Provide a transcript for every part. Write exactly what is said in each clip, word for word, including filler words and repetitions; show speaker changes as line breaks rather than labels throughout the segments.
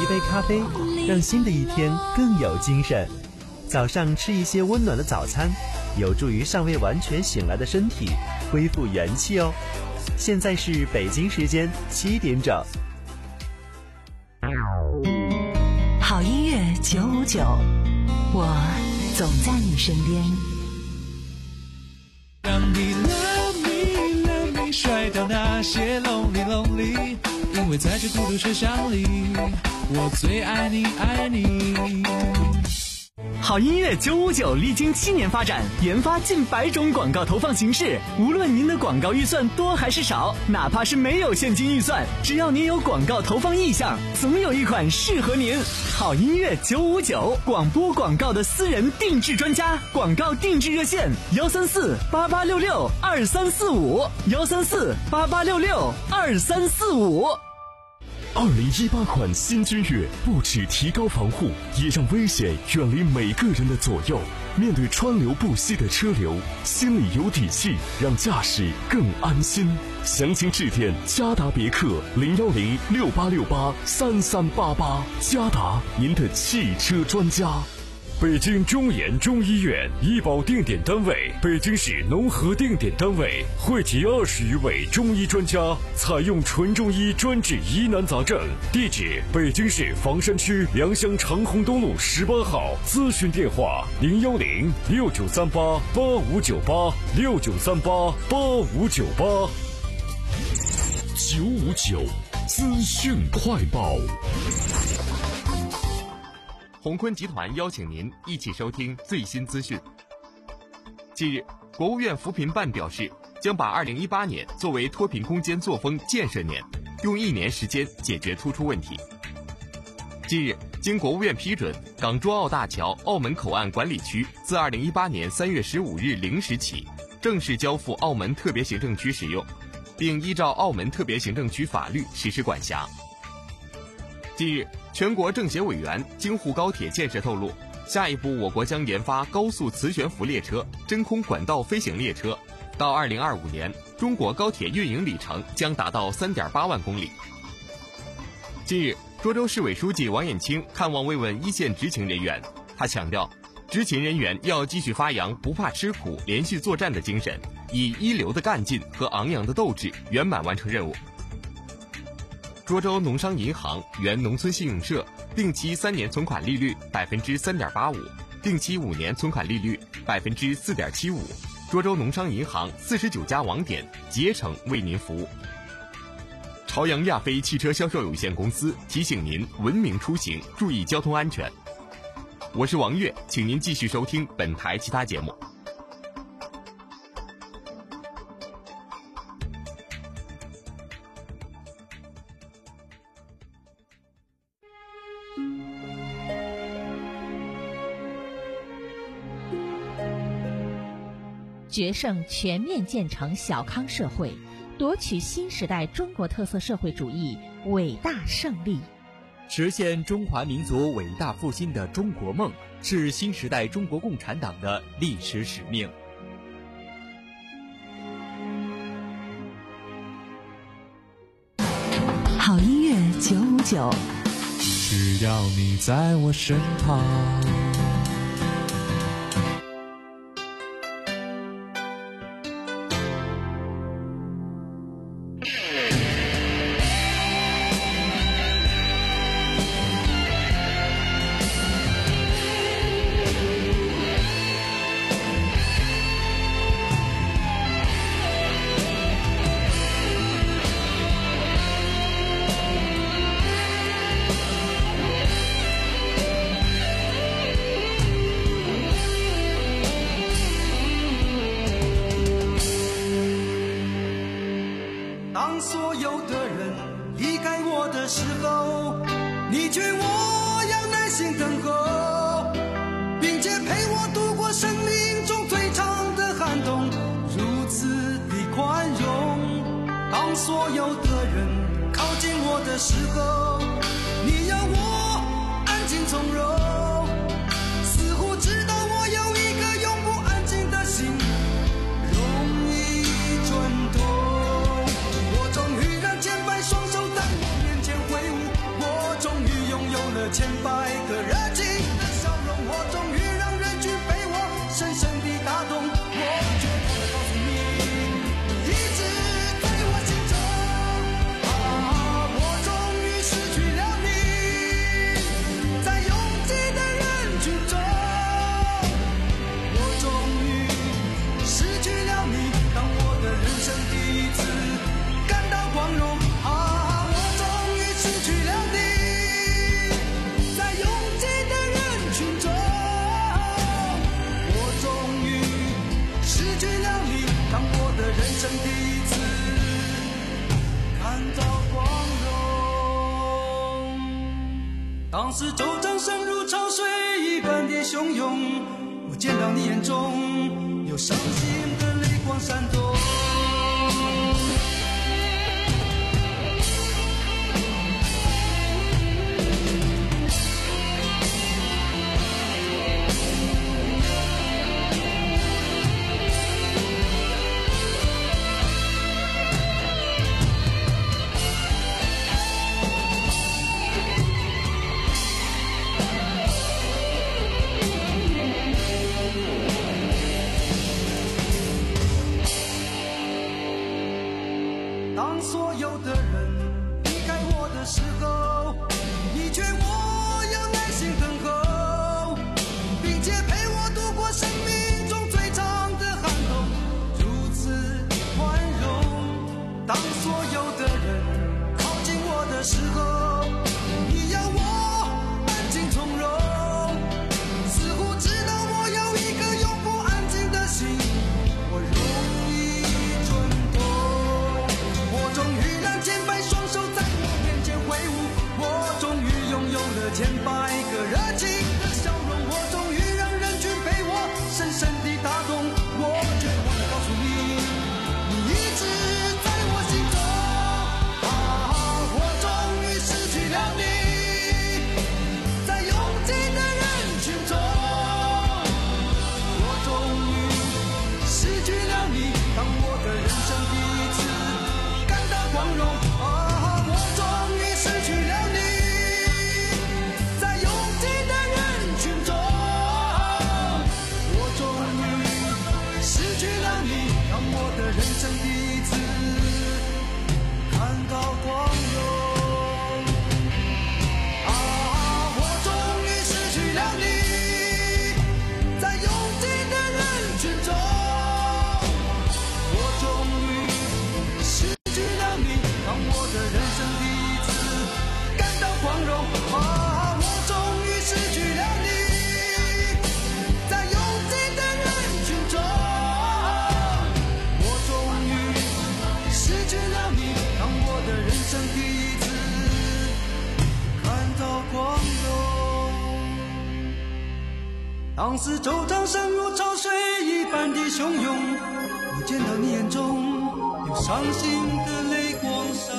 杯咖啡，让新的一天更有精神。早上吃一些温暖的早餐，有助于尚未完全醒来的身体恢复元气哦。现在是北京时间七点整。
好音乐九五九，我总在你身边。
让你 love me love me 甩掉那些 lonely lonely， 因为在这孤独车厢里，我最爱你爱你。
好音乐九五九历经七年发展，研发近百种广告投放形式。无论您的广告预算多还是少，哪怕是没有现金预算，只要您有广告投放意向，总有一款适合您。好音乐九五九，广播广告的私人定制专家，广告定制热线：幺三四八八六六二三四五，幺三四八八六六二三四五。
二零一八款新君越不只提高防护，也让危险远离每个人的左右。面对川流不息的车流，心里有底气，让驾驶更安心。详情致电嘉达别克零幺零六八六八三三八八，嘉达，您的汽车专家。
北京中研中医院医保定点单位，北京市农合定点单位，汇集二十余位中医专家，采用纯中医专治疑难杂症。地址：北京市房山区良乡长虹东路十八号。咨询电话：零幺零六九三八八五九八六九三八八五九八。
九五九资讯快报。
鸿坤集团邀请您一起收听最新资讯。近日，国务院扶贫办表示，将把二零一八年作为脱贫攻坚作风建设年，用一年时间解决突出问题。近日，经国务院批准，港珠澳大桥澳门口岸管理区自二零一八年三月十五日零时起，正式交付澳门特别行政区使用，并依照澳门特别行政区法律实施管辖。近日，全国政协委员京沪高铁建设透露，下一步我国将研发高速磁悬浮列车、真空管道飞行列车，到二零二五年，中国高铁运营里程将达到 三点八万公里。近日，涿州市委书记王艳清看望慰问一线执勤人员，他强调，执勤人员要继续发扬不怕吃苦、连续作战的精神，以一流的干劲和昂扬的斗志圆满完成任务。涿州农商银行原农村信用社定期三年存款利率百分之三点八五，定期五年存款利率百分之四点七五。涿州农商银行四十九家网点竭诚为您服务。朝阳亚飞汽车销售有限公司提醒您文明出行，注意交通安全。我是王悦，请您继续收听本台其他节目。
决胜全面建成小康社会，夺取新时代中国特色社会主义伟大胜利，
实现中华民族伟大复兴的中国梦，是新时代中国共产党的历史使命。
好音乐九五九，
只要你在我身旁。
当所有的人离开我的时候，你劝我要耐心等候，并且陪我度过生命中最长的寒冬，如此的宽容。当所有的人靠近我的时候，你要我安静从容，似乎知道我有一个永不安静的心，容易转动。我终于让千百双手在我面前挥舞，我终于拥有了千百个热情的笑容，我终于让人群被我深深地打动。我绝对告诉你，你一直在我心中。啊，我终于失去了你，在拥挤的人群中，我终于失去了你，当我的人生第一次感到光荣。啊，我终于失去了你，在拥挤的人群中，我终于失去了你，当我的人生第一次看到光荣。当时周掌声如潮水一般的汹涌，我见到你眼中有伤心的泪光闪动。当所有的人离开我的时候，你劝我要耐心等候，并且陪我度过生命中最长的寒冬，如此宽容。当所有的人靠近我的时候，你要我安静从容，似乎知道我有一颗永不安静的心，我容易蠢动。我终于让千百双手在我面前挥舞，我终于拥有了千百个热情的笑容，我终于让人群被我深深地打动。我绝望地告诉你，你一直在我心中。啊，我终于失去了你，在拥挤的人群中，我终于失去了你，当我的人生第一次光荣。啊，我终于失去了你，在拥挤的人群中，我终于失去了你，让我的人生第一次看到光荣。啊，我终于失去了你，在拥挤的人群中，我终于失去了你，让我的人生第一次感到光荣。啊，我终于失去了你，在拥挤的人群中，我终于失去了你，让我的人生第一次看到光荣。当时周掌声如潮水一般的汹涌，我见到你眼中有伤心的泪光闪。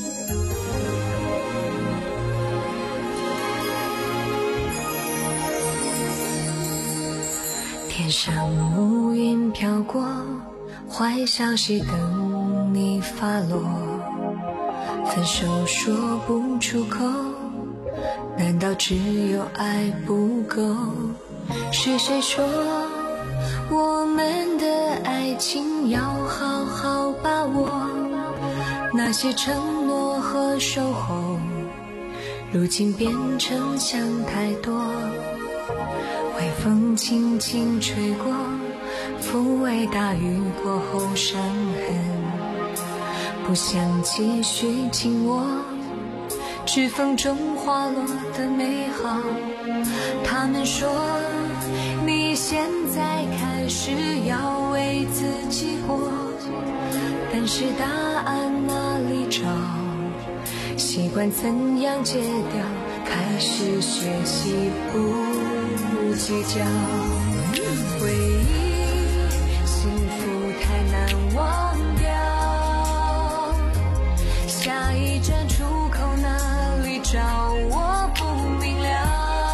天上乌云飘过，坏消息等你发落，分手说不出口，难道只有爱不够？是谁说我们的爱情要好好把握？那些承诺和守候，如今变成想太多。微风轻轻吹过，抚慰大雨过后伤痕，不想继续紧握指缝中滑落的美好。他们说你现在开始要为自己活，但是答案哪里找？习惯怎样戒掉，开始学习不计较。回忆幸福太难忘掉，下一站出口哪里找我不明了。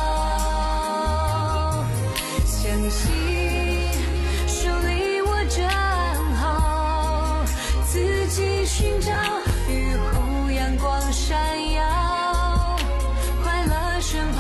相信手里握着暗号，自己寻找雨后阳光闪耀，快乐顺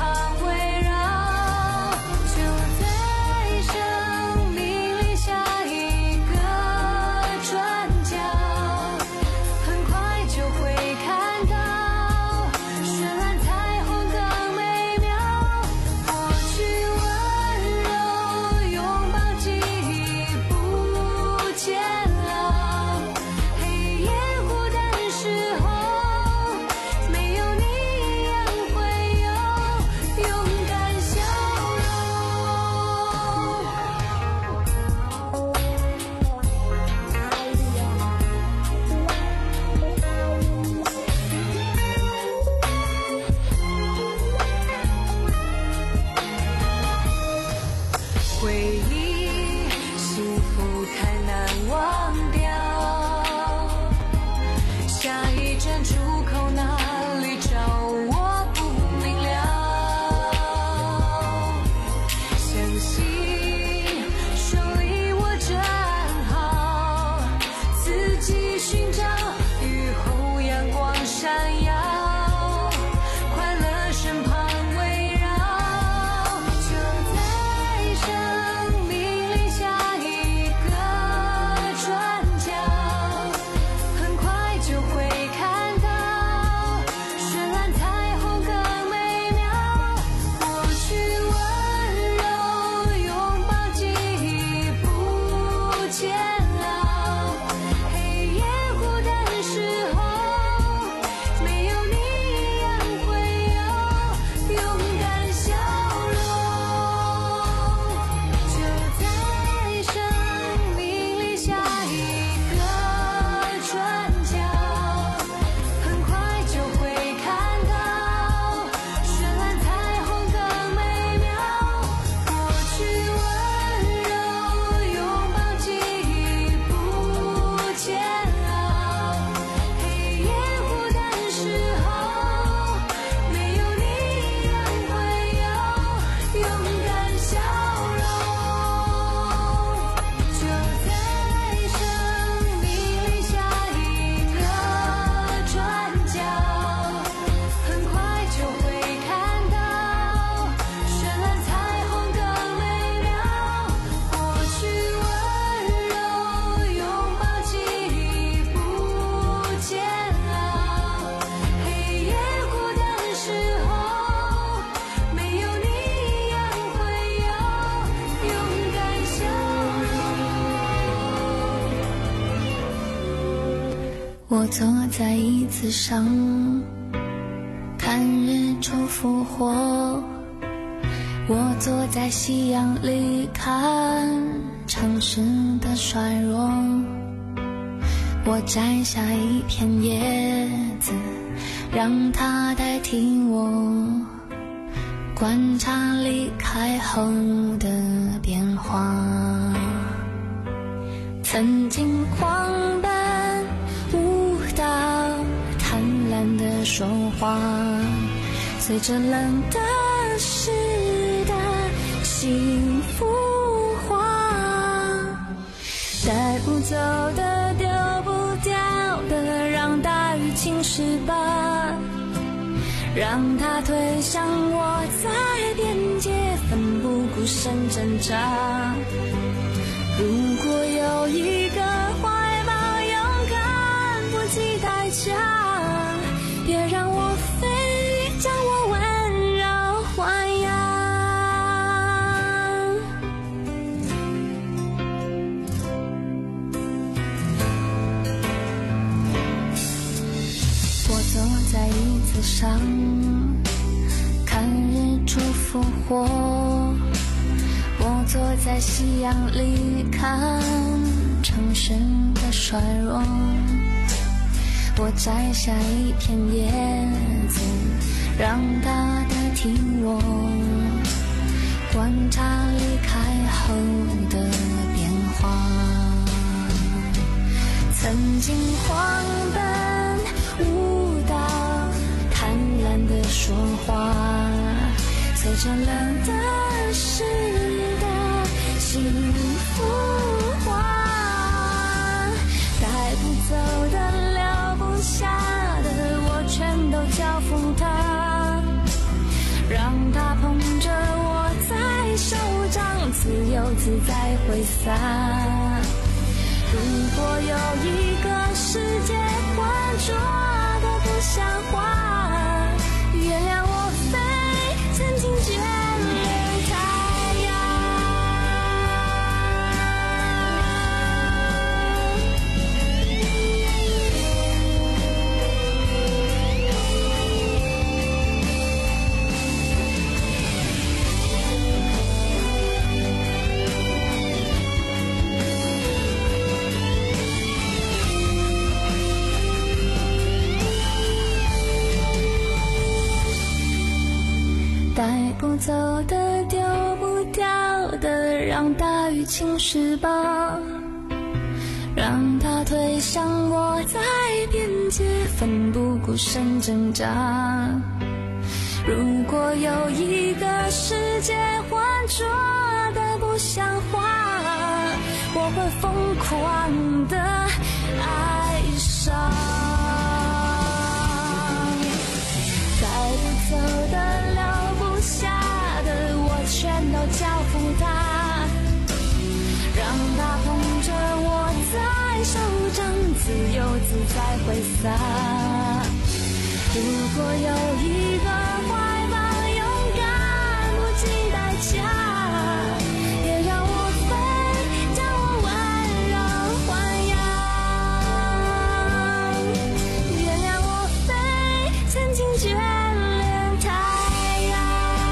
我坐在椅子上看日出复活，我坐在夕阳里看城市的衰弱，我摘下一片叶子让它代替我，观察离开后的变化。曾经狂奔舞蹈，贪婪的说话，随着冷的湿的幸福化，带不走的丢不掉的，让大雨侵蚀吧，让它推向我在边界奋不顾身挣扎。如果有一个怀抱勇敢不计代价，别让我飞，将我温柔豢养。我坐在椅子上看日出复活，我坐在夕阳里看城市的衰弱，我摘下一片叶子让它代替我，观察离开后的变化。曾经狂奔舞蹈，贪婪的说话，随着冷的湿的幸福化，带不走的留不下的，我全都交付他，让他捧着我在手掌，自由自在挥洒。如果有一个世界浑浊的不像话，原谅我飞，曾经眷恋太阳。带不走的丢不掉的，让大雨侵蚀吧，让它推向我在边界奋不顾身挣扎。如果有一个世界浑浊的不像话，我会疯狂的爱上。带不走的留不下的，我全都交付他，让他捧着我在手掌，自由自在挥洒。如果有一个怀抱勇敢不计代价，别让我飞，将我温柔豢养。原谅我飞，曾经眷恋太阳。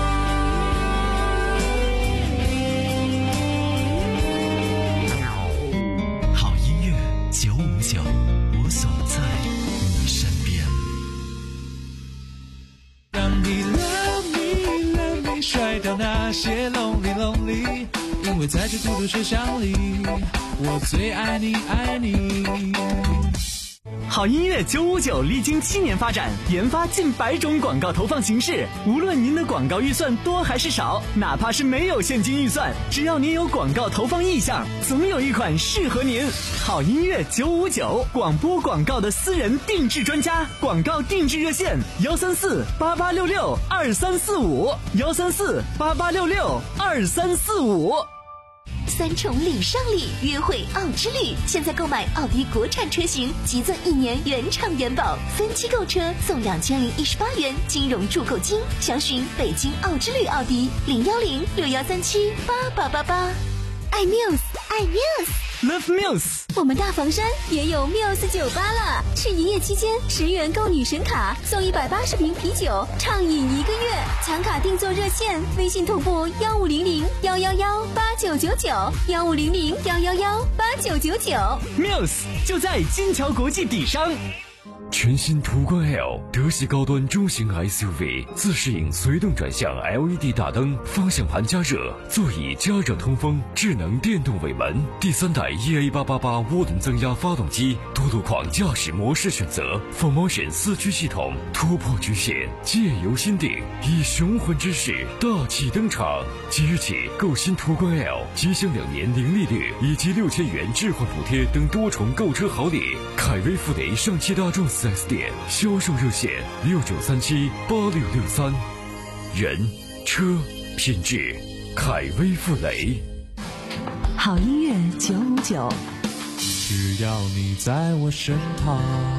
好音乐九五九，我总在你身边。
让你 love me love me 甩掉那些 lonely lonely， 因为在这孤独车厢里，我最爱你爱你。
好音乐九五九历经七年发展，研发近百种广告投放形式。无论您的广告预算多还是少，哪怕是没有现金预算，只要您有广告投放意向，总有一款适合您。好音乐九五九，广播广告的私人定制专家，广告定制热线：幺三四八八六六二三四五，幺三四八八六六二三四五。
三重礼尚礼，约会奥之旅。现在购买奥迪国产车型，即赠一年原厂原保，分期购车送两千零一十八元金融助购金。详询北京奥之旅奥迪零幺零六幺三七八八八八。爱 Muse， 爱 Muse，
Love Muse。
我们大房山也有 Muse 酒吧了，是营业期间十元购女神卡送一百八十瓶啤酒，畅饮一个月。抢卡订座热线：微信同步幺五零零幺幺幺八九九九幺五零零幺幺幺八九九九。
Muse 就在金桥国际底商。
全新途观 L 德系高端中型 S U V， 自适应随动转向 L E D 大灯，方向盘加热，座椅加热通风，智能电动尾门，第三代 E A 八八八涡轮增压发动机，多路况驾驶模式选择 ，Full Motion 四驱系统，突破局限，借由心定，以雄浑之势大气登场。即日起购新途观 L， 即享两年零利率以及六千元置换补贴等多重购车好礼。凯威富雷上汽大众四 S 店销售热线六九三七八六六三。人车品质，凯威富雷。
好音乐九五九，
只要你在我身旁。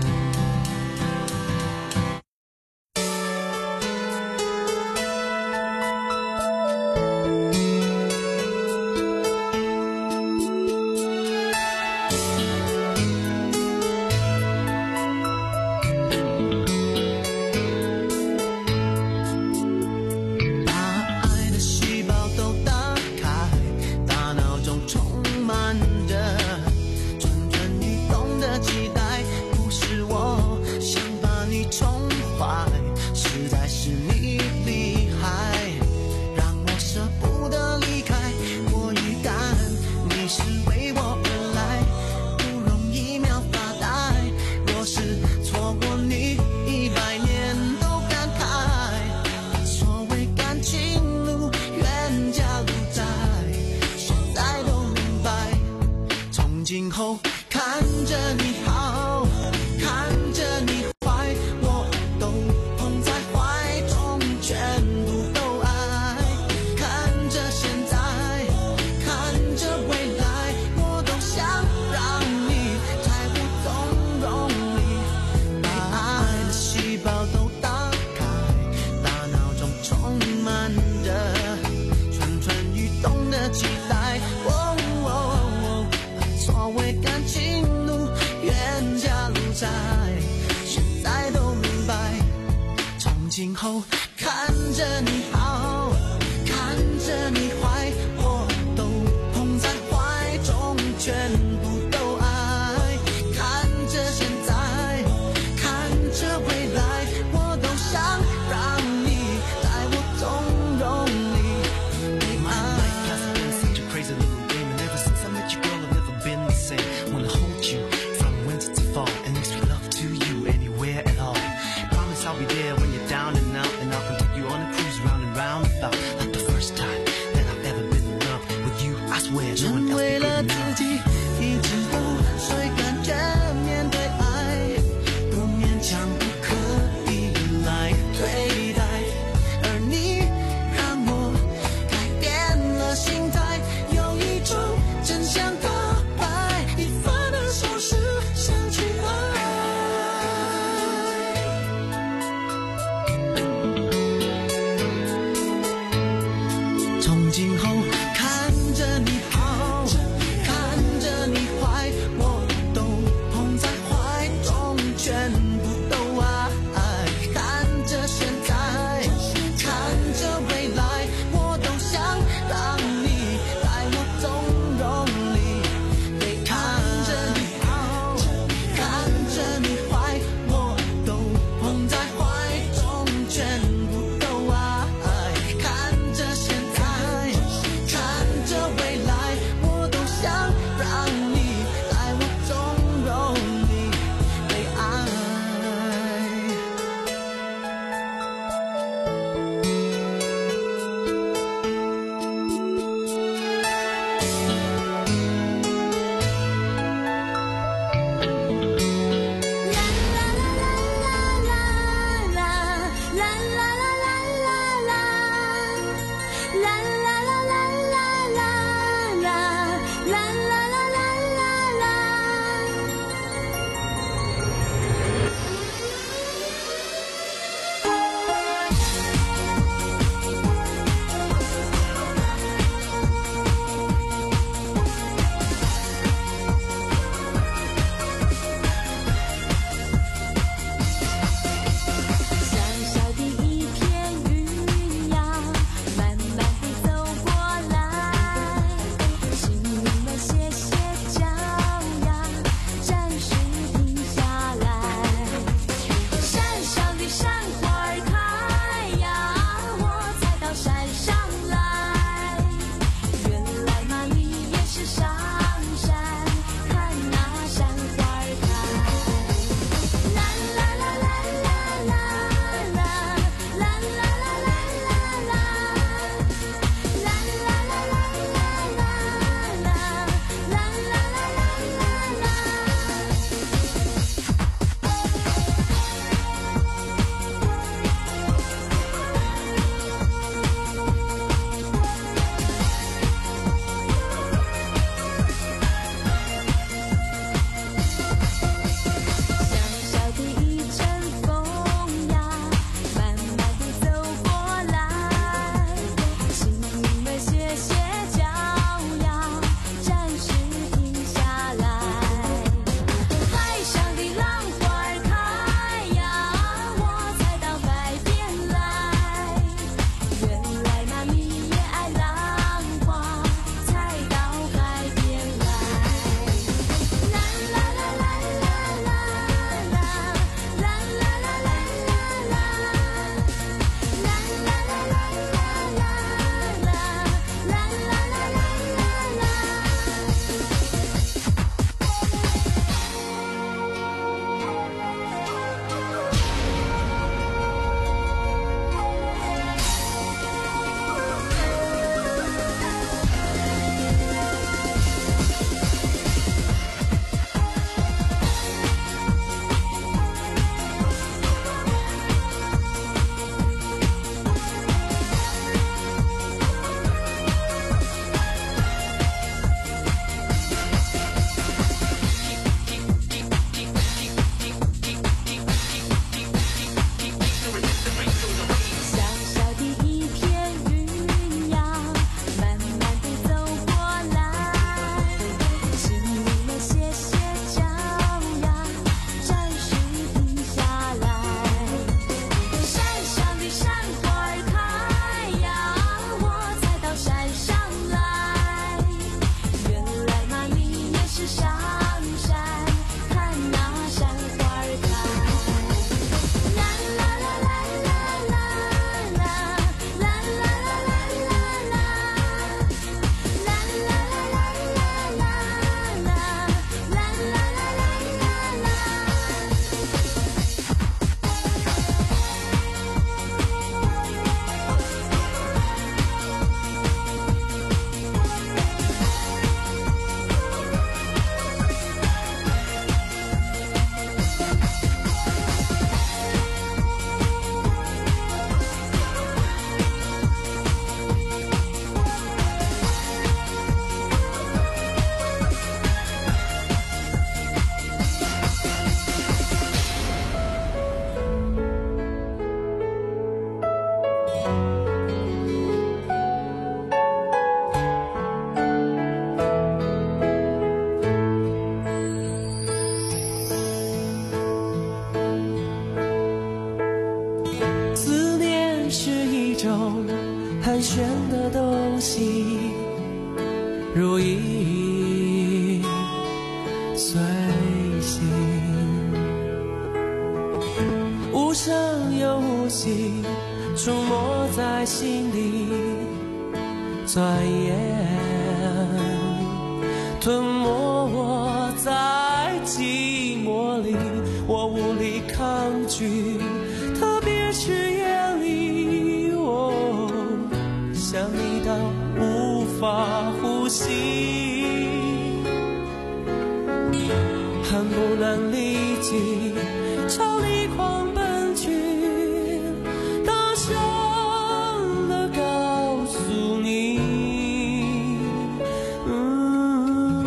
今后看着你好，看着你坏，我都捧在怀中，全部都爱。看着现在，看着未来，我都想让你在我纵容里，把爱的细胞都打开，大脑中充满着蠢蠢欲动的期待。哦所谓感情路，冤家路窄，现在都明白。从今后看着你好，看着你坏，我都捧在怀中，全部都爱。看着现在，看着未来，我都想让你在我纵容里。My life has been such a crazy little game, and ever since I met you, girl, I've never been the same. Wanna hold you from winter to fall and express love to you anywhere at all. Promise I'll be there when you're down and out, and I can take you on a cruise round and round about. Like the first time that I've ever been in love with you, I swear no one else will be good enough. 一直都谁敢正面对爱，不勉强，不可以来对待，而你让我改变了心态，有一种真相告白，一番的手势想去爱。从今后看着你好，
恋是一种寒暄的东西，如影随形，无声又无息，出没在心里，钻研吞没我在寂寞里，我无力抗拒，特别是夜里，我想你到无法呼吸，恨不能立即朝你狂奔去，大声地告诉你，嗯，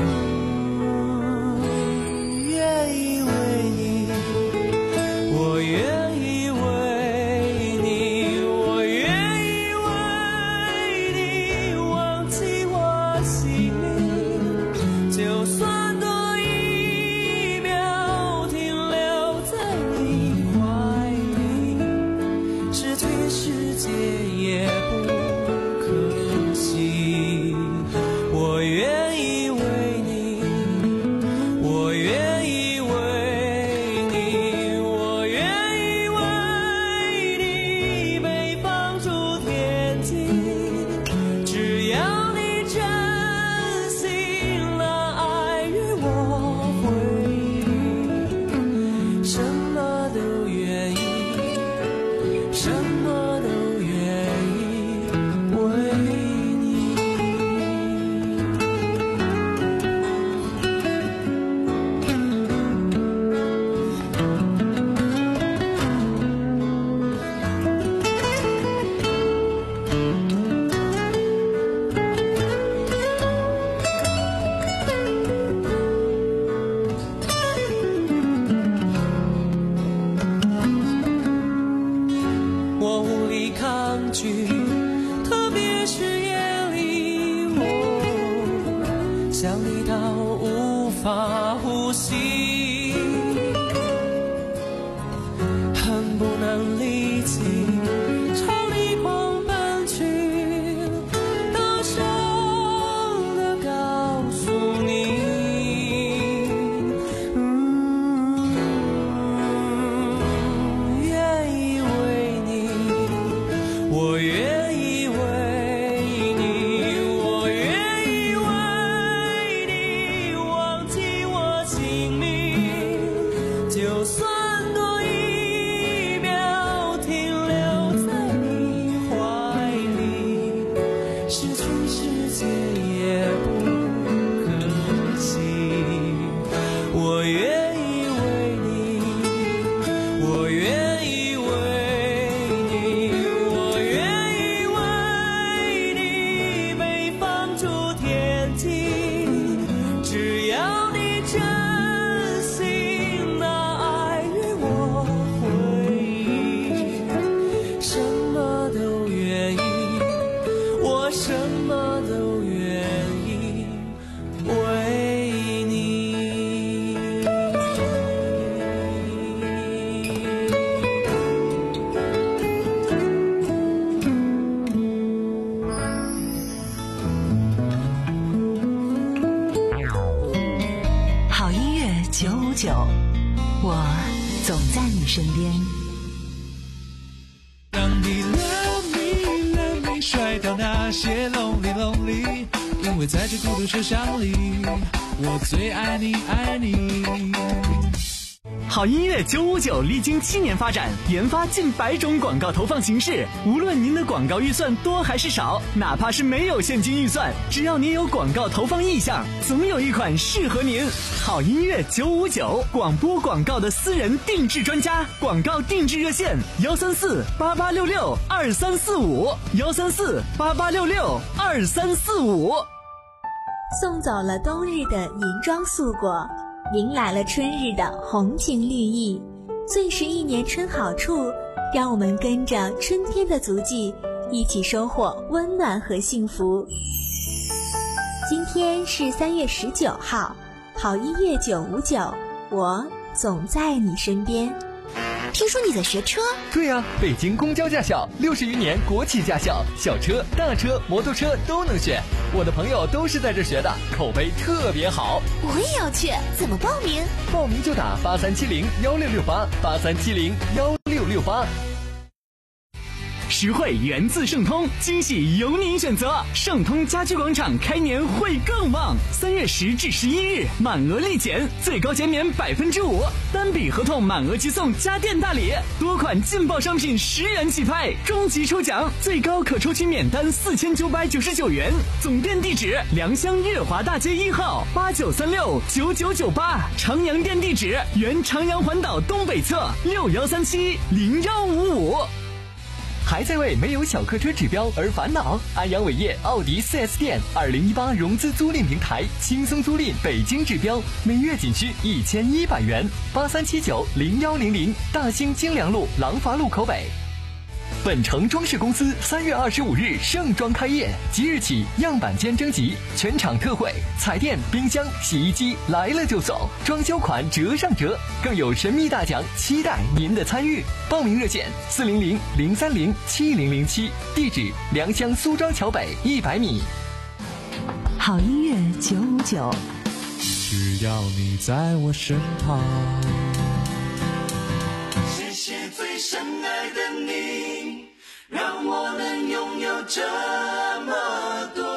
愿意为你，我愿意为你，我愿意为你忘记我姓名，就算多一秒停留在你怀里，失去世界也不可惜。我愿意为你，我愿意为你，我愿意为你被放逐天际，只要你真心了爱与我回忆，什么都愿意，什么都愿意为你。我无力抗拒，特别是夜里，我想你到无法呼吸，恨不能立即朝你狂奔去，大声地告诉你，嗯，愿意为你，我愿意为你，我愿意为你忘记我姓名，就算多一秒停留在你怀里，失去世界也不可惜。我愿意为你，我愿意为你，我愿意为你被放逐天际，只要你真心的爱与我回忆，什么都愿意，我什么都愿意为你。
好音乐九五九，我总在你身边。
让你 love me love me 甩掉那些 lonely lonely， 因为在这孤独车厢里，我最爱你爱你。
好音乐九五九历经七年发展，研发近百种广告投放形式。无论您的广告预算多还是少，哪怕是没有现金预算，只要您有广告投放意向，总有一款适合您。好音乐九五九，广播广告的私人定制专家，广告定制热线：幺三四八八六六二三四五，幺三四八八六六二三四五。
送走了冬日的银装素裹，迎来了春日的红情绿意。最是一年春好处，让我们跟着春天的足迹，一起收获温暖和幸福。今天是三月十九号，好音乐九五九，我总在你身边。
听说你在学车？
对呀、啊，北京公交驾校，六十余年国企驾校，小车、大车、摩托车都能选。我的朋友都是在这学的，口碑特别好。
我也要去，怎么报名？
报名就打八三七零幺六六八，八三七零幺六六八。
实惠源自盛通，惊喜由您选择。盛通家居广场开年会更旺，三月十至十一日满额立减，最高减免百分之五，单笔合同满额即送家电大礼，多款劲爆商品十元起拍，终极抽奖最高可抽取免单四千九百九十九元。总店地址：良乡月华大街一号八九三六九九九八，长阳店地址：原长阳环岛东北侧六幺三七零幺五五。
还在为没有小客车指标而烦恼？安阳伟业奥迪 四 S 店二零一八融资租赁平台，轻松租赁北京指标，每月仅需一千一百元。八三七九零幺零零，大兴京良路廊坊路口北。本城装饰公司三月二十五日盛装开业，即日起样板间征集，全场特惠，彩电、冰箱、洗衣机来了就走，装修款折上折，更有神秘大奖，期待您的参与。报名热线四零零零三零七零零七，地址良乡苏庄桥北一百米。
好音乐九五九，
只要你在我身旁。
谢谢最深爱的你，让我能拥有这么多。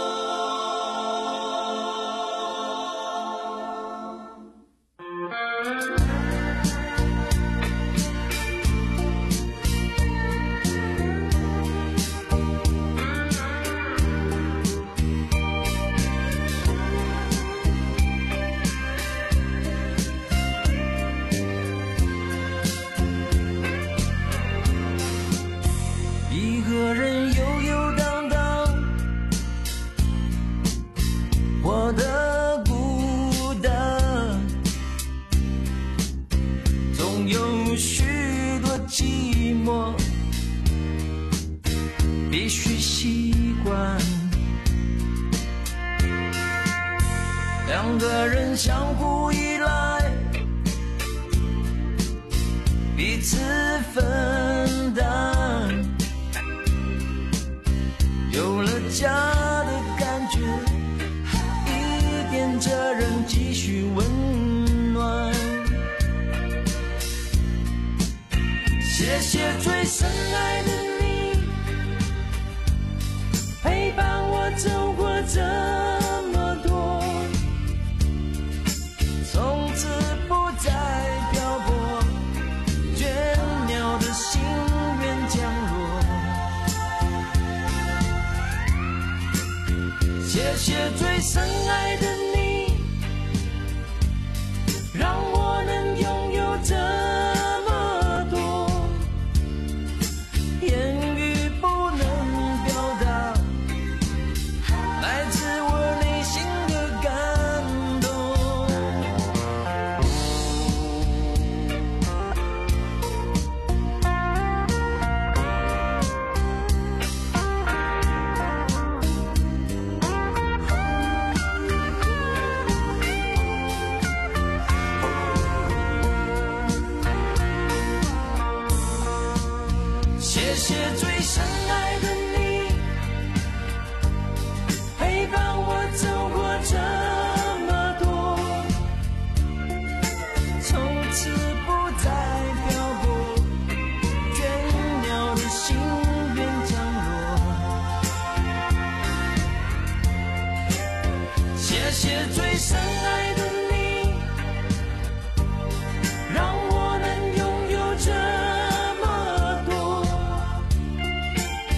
一个人悠悠荡荡，我的孤单，总有许多寂寞必须习惯。两个人相互依赖，彼此分担，有了家的感觉，一点责任继续温暖。谢谢最深爱的你，陪伴我走过这么多，从此不再漂泊，倦鸟的心愿降落。谢谢最深爱的你，让我能拥有这么多，言语不能表达来自我内心的感动。谢谢最深爱的你，陪伴我走过这么多，从此不再漂泊，倦鸟的心愿降落。谢谢最深爱的你，让我能拥有这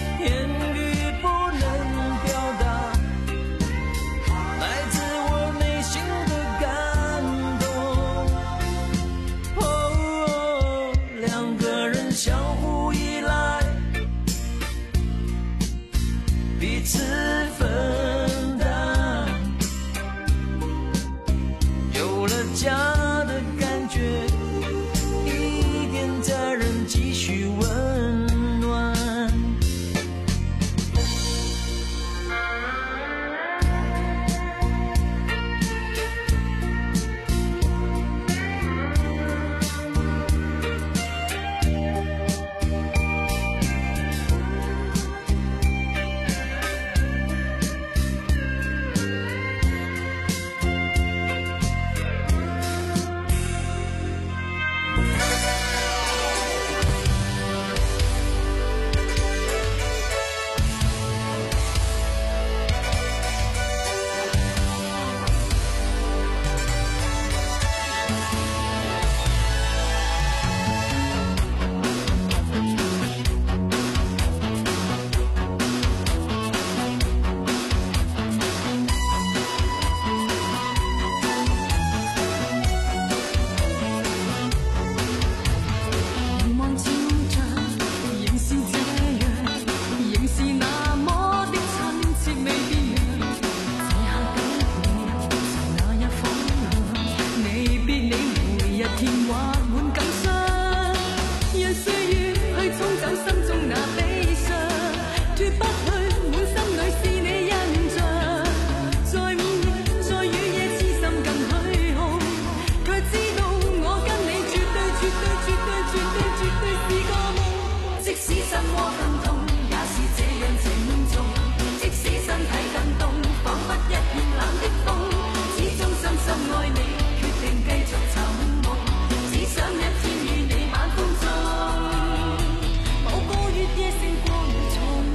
使什么更痛，也是这样情重。即使身體更凍，彷彿一片冷的風，始終深深愛你，決定繼續尋夢，只想一天與你晚風中，某個月夜星光與重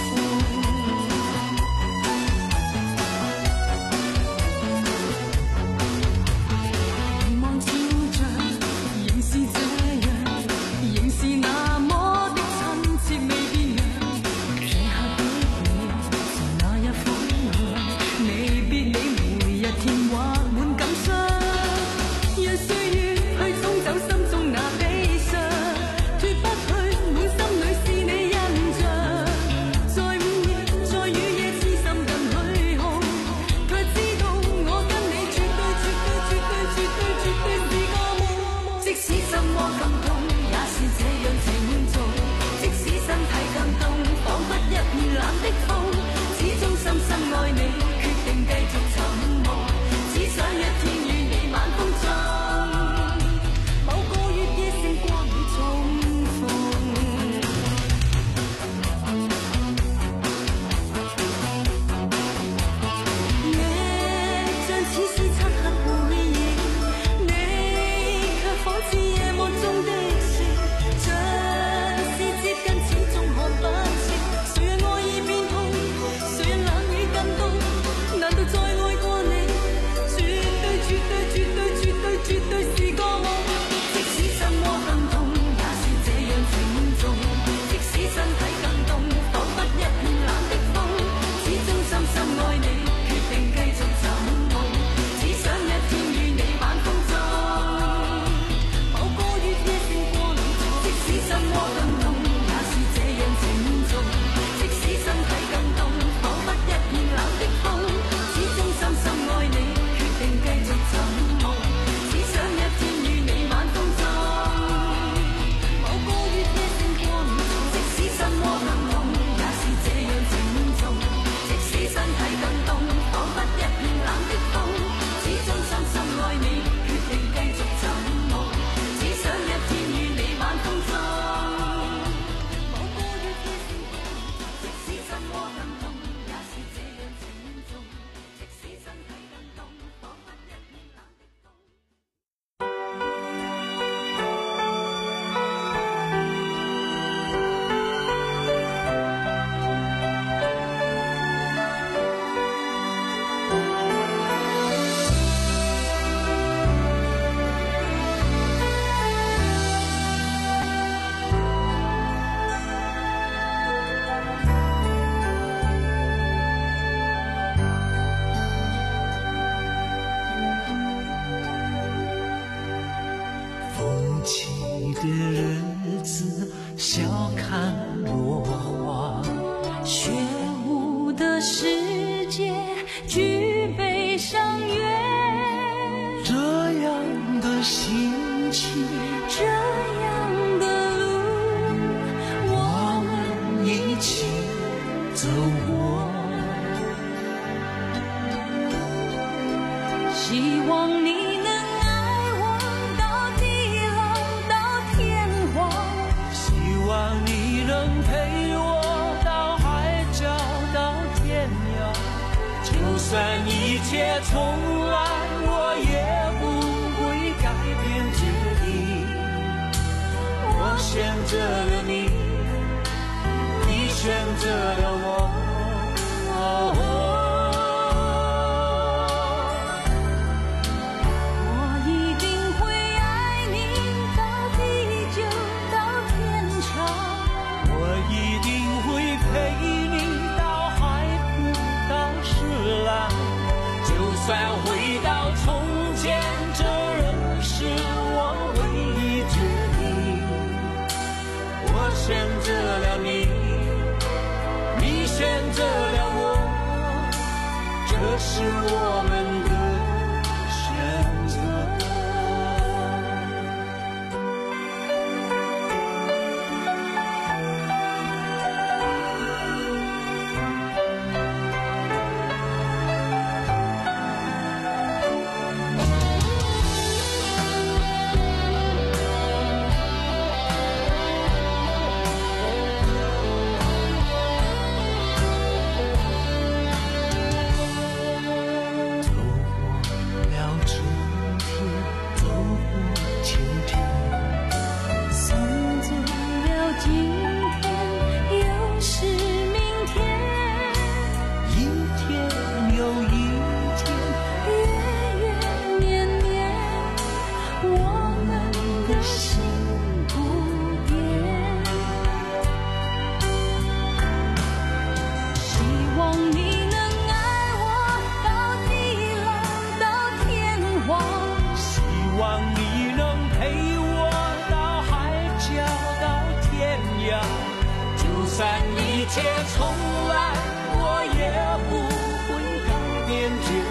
逢。凝望照像，仍是這樣，仍是那麼的親切未變樣。這刻的你，是那一幅畫，未必你每日填畫滿感傷，讓歲月去沖走心中那悲傷，脫不去滿心裏是你印象。在午夜，在雨夜，痴心更虛空，卻知道我跟你絕對絕對絕對絕對絕對是個夢。即使什麼更痛，也是這樣情重。即使身體更凍，彷彿一片冷的風，始終深深愛你，決定繼續尋夢，只想一天與你晚風中，某個月夜星光與重逢。你像似是漆黑背影，你卻仿似夜幕中的星，像是接近始終看不清。誰人愛已變痛，誰人冷雨更凍？難道再愛過你？絕對絕對絕對絕對絕對是個夢。即使什麼更痛，也是這樣情重。即使身體更凍，彷彿一片冷的風，始終深深愛你，決定繼續尋夢，只想一天與你晚風中，某個月夜星光與重。即使什麼更痛，也是這樣情重。即使身體更凍，彷彿一片冷的風，始終深深愛你，決定繼續尋夢，只想一天與你晚風中，某個月夜星光與重。即使什麼更痛，也是這樣情重。即使身體更凍，彷彿一片冷的風，始終深深愛你，決定繼續尋夢，只想一天與你晚風中，某個月夜星光與重。即使什麼更痛，也是這樣情重。即使身體更凍，彷彿一片冷的風。
风起的日子，笑看落花，
雪舞的世界，举杯相约，
这样的心情，
这样的路，我们
一起走过。
希望你能爱我到地老到天荒，
希望你能陪我到海角到天涯，就算一切重来，我也不会改变决定。我选择了你，你选择了我。哦
我一定会爱你到地久到天长，
我一定会陪你到海枯到石烂，就算回到从前，这仍是我唯一决定。我选择了你，你选择了我，这是我们的选择。 散一切重来，我也不会改变决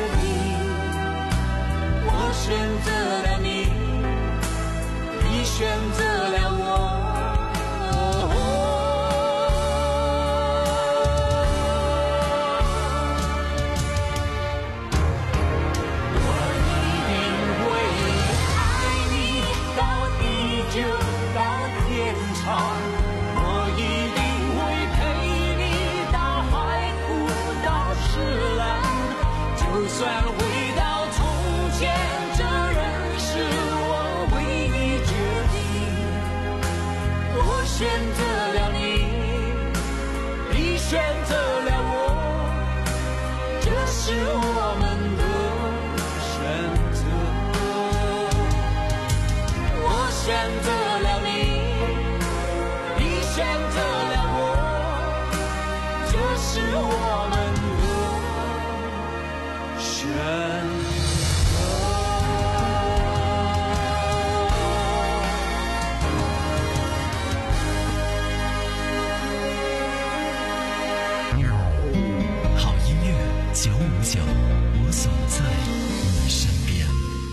定。我选择了你，你选择了我。我一定会陪你到海枯到石烂，就算回到从前，这仍是我唯一决定。我选择了你，你选择了我，这是我们的选择。我选择了你，选择了我，这是我们的选
择。好音乐九五九，我总在你身边。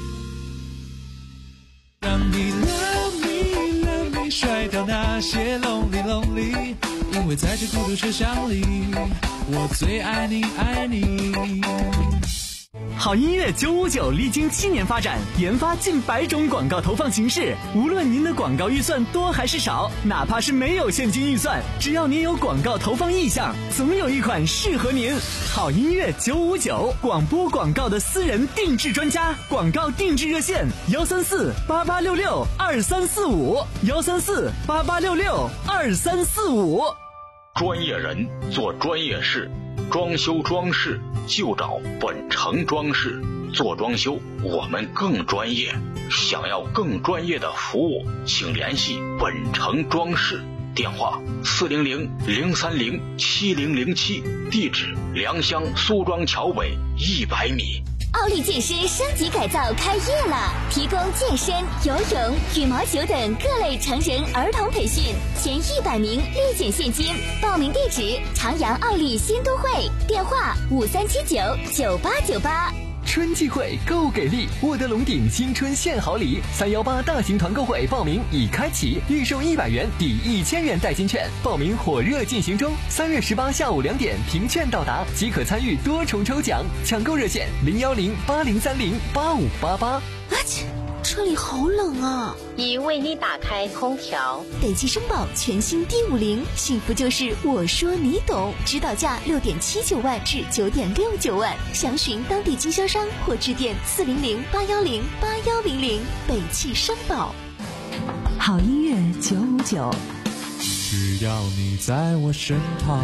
让你 love me love me 甩掉那些 lonely lonely， 因为在这孤独车厢里，我最爱你爱你。
好音乐九五九历经七年发展，研发近百种广告投放形式。无论您的广告预算多还是少，哪怕是没有现金预算，只要您有广告投放意向，总有一款适合您。好音乐九五九，广播广告的私人定制专家，广告定制热线：幺三四八八六六二三四五，幺三四八八六六二三四五。
专业人做专业事，装修装饰就找本城装饰。做装修我们更专业，想要更专业的服务，请联系本城装饰，电话四零零零三零七零零七，地址良乡苏庄桥北一百米。
奥利健身升级改造开业了，提供健身、游泳、羽毛球等各类成人儿童培训，前一百名立减现金。报名地址：长阳奥利新都会，电话五三七九九八九八。
春季会购给力，沃德龙鼎新春献好礼，三幺八大型团购会报名已开启，预售一百元抵一千元代金券，报名火热进行中。三月十八下午两点凭券到达即可参与多重抽奖，抢购热线零幺零八零三零八五八八。
啊切，这里好冷啊！
已为你打开空调。
北汽绅宝全新 D 五零，幸福就是我说你懂，指导价六点七九万至九点六九万，详询当地经销商或致电四零零八幺零八幺零零。北汽绅宝。
好音乐九五九，
只要你在我身旁。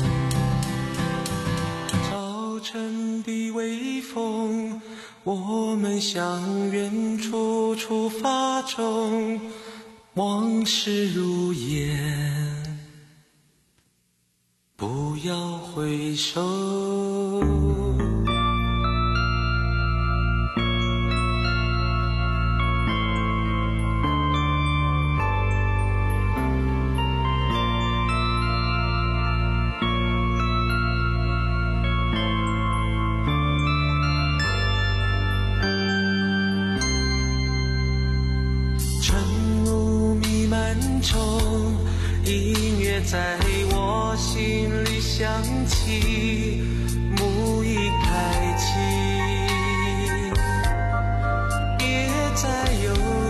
早晨的微风，我们向远处出发中，往事如烟，不要回首。音乐在我心里响起，幕已开启，别再忧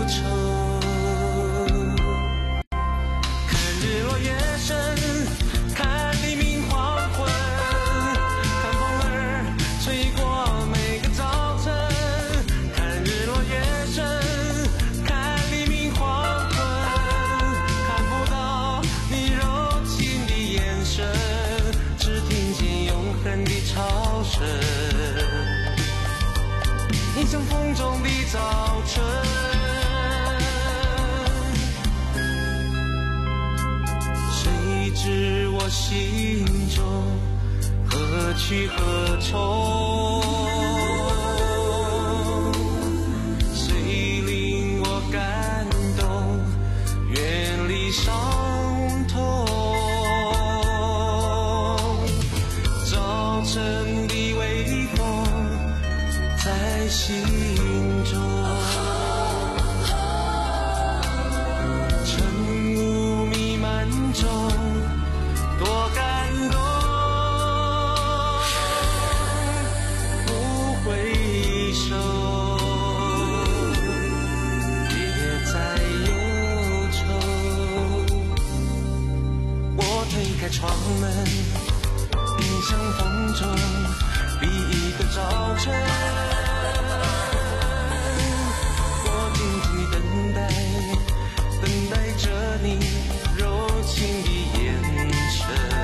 愁。看日落夜深，看黎明黄昏，看风儿吹过每个早晨。看日落夜深，看黎明黄昏。潮声，迎向风中的早晨。谁知我心中何去何从？谁令我感动，远离伤痛？ 开窗门，迎向风中第一个早晨。我静静等待，等待着你柔情的眼神。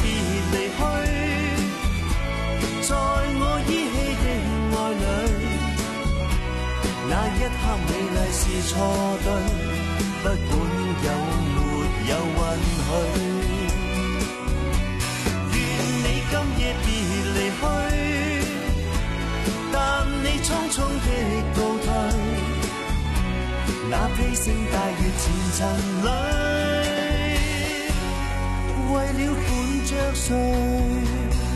在我依稀的愛侶。 是错对，不管有沒有允許。願你今夜別離去，但你匆匆的告退，那披星戴月前塵裏，為了伴着誰？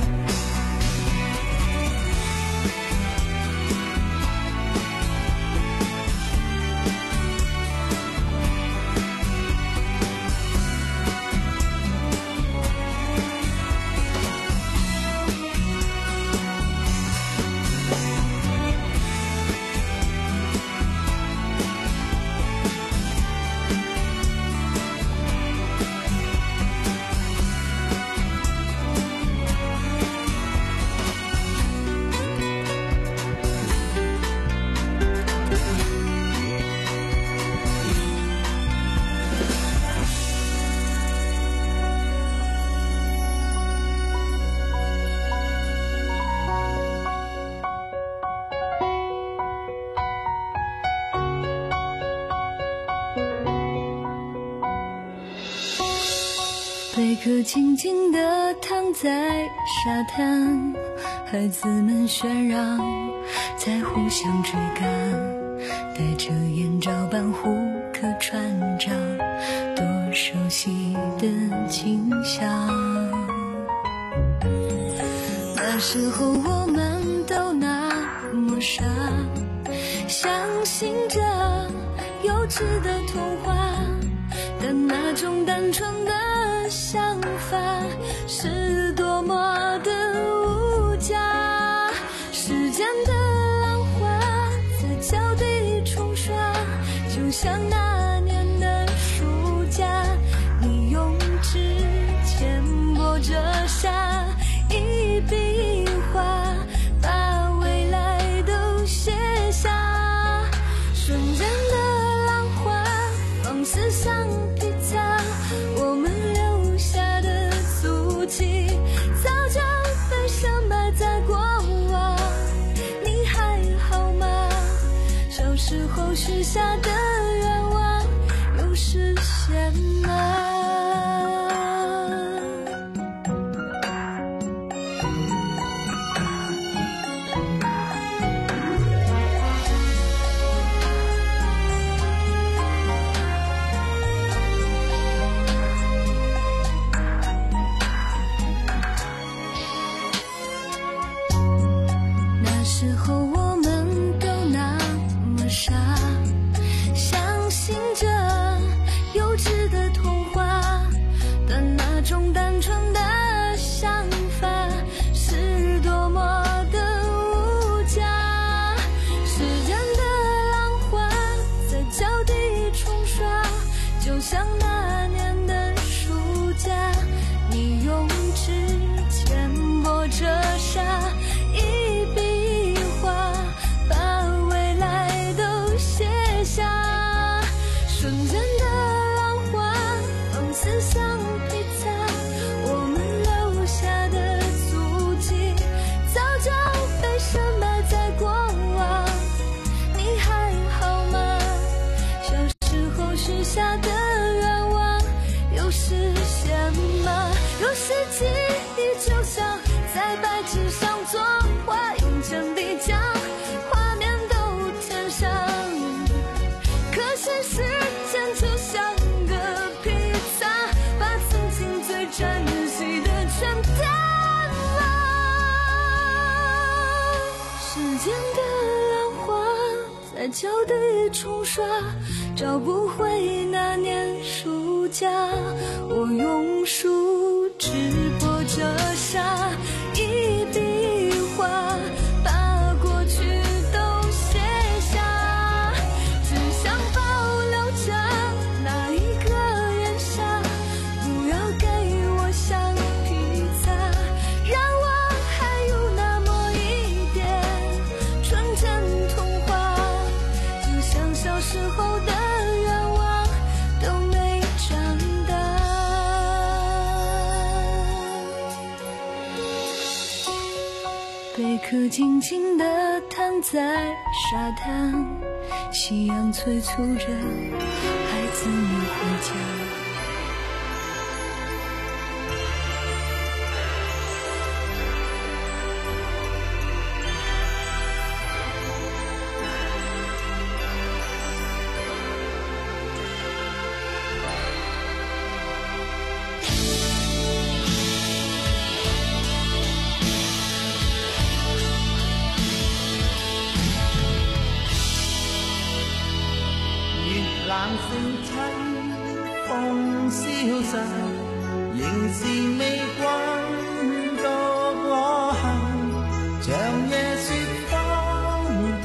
贝壳静静地躺在沙滩，孩子们喧嚷，在互相追赶，带着眼罩般互客船长，多熟悉的景象。那时候我们都那么傻，相信着幼稚的童话，但那种单纯的想法是多么的无价。时间的浪花在脚底冲刷，就像那年的暑假，你用指尖拨着沙，一笔一画把未来都写下。瞬间的浪花放肆像披萨，我们留下的足迹早就被深埋在过往。你还好吗？小时候许下的愿望有实现吗？时候我们都那么傻，相信着幼稚的童话，但那种单纯的想法是多么的无价。时间的浪花在脚底冲刷，就像那年的暑假，你用指尖拨着沙，一笔把未来都写下。瞬间的浪花放肆像披萨，我们留下的足迹早就被深埋在过往。你还好吗？小时候许下的愿望有实现吗？有时记忆就像在白纸上作画，用铅笔将画面都填上，可是时间就像个披萨，把曾经最珍惜的全淡了。时间的浪花在脚底冲刷，找不回那年暑假。我用树枝拨着沙，一笔一画把过去都写下，只想保留着那一个人傻，不要给我像披萨，让我还有那么一点纯真童话，就像小时候的愿望都没长大。 车静静地躺在沙滩，夕阳催促着孩子们回家。
冷星凄，風消逝，仍是未慣